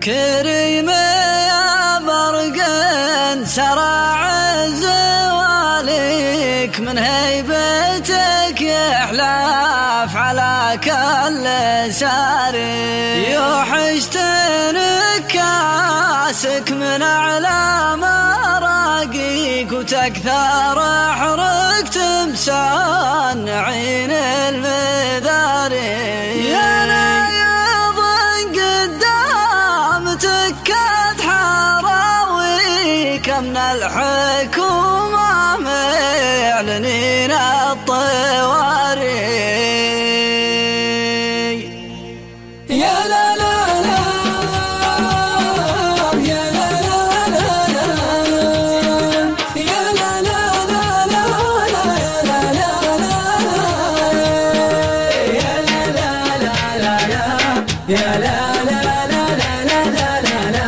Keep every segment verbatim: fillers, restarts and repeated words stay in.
كريم يا برق سرع زوالك، من هيبتك يحلاف على كل ساري، يوحشتنك كاسك من أعلى مراقيك، وتكثر حرق تمسان عين المذاري. يا نايض قدام تكت حراويك، من الحكومة معلنين الطواري. يا لا لا لا يا لا لا لا لا يا لا لا لا لا يا لا لا لا لا يا لا لا لا لا.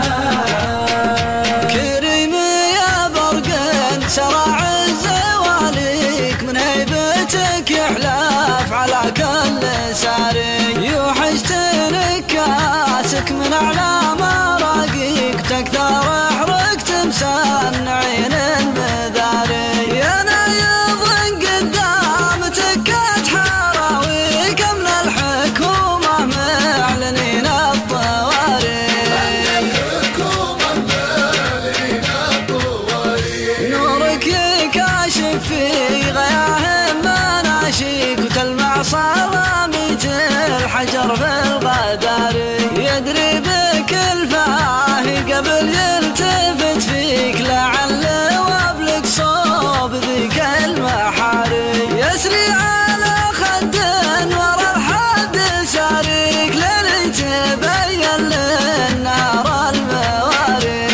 كريم يا برق سرع زوالك، من هيبتك يحلاف على كل ساري، يوحشتنك كاسك من أعلى مراقيك، تكثر حرق تمسان عين المذاري. يا نايض قدام تكت حراويك، من الحكومة معلنين الطواري. نورك يكاشف في غياهم مناشيك، وتلمع صراميت الحجر في الغداري. يدري بك الفاهي قبل يلتفت فيك، لعل وابلك صوب ذيك المحاري. يسري على خد ورا الحد ساريك، لين تبين للنار المواري.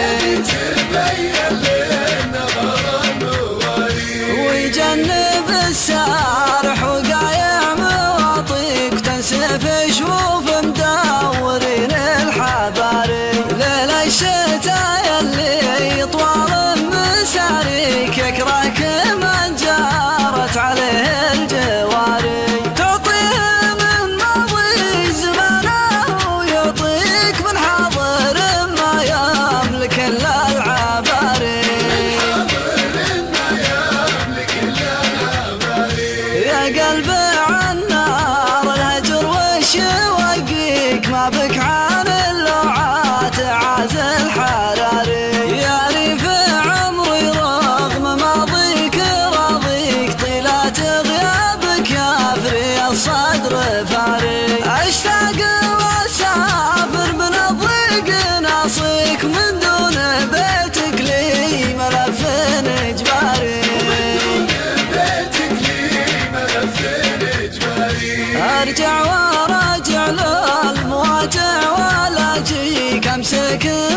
ويجنب السارح وقايع مواطيك، تنسف شوف مدورين الحباري. ليل الشتاء اللي طوال مساريك، يكرهك من جارت عليه الجواري. تعطيه من ماضي زمانه، ويعطيك من حاضر ما يملك الا العباري. يا قلبي عالنار الهجر وش يوقيك، ما بك عن اللوعات عازل حراري. يا ريف عمري رغم ماضيك راضيك، طيلات غيابك يافري الصدر فاري. اشتاق واسافر من الضيق ناصيك، من دون بيتك لي ملف اجباري. ارجع وراجع للمواجع ولا اجيك، امسك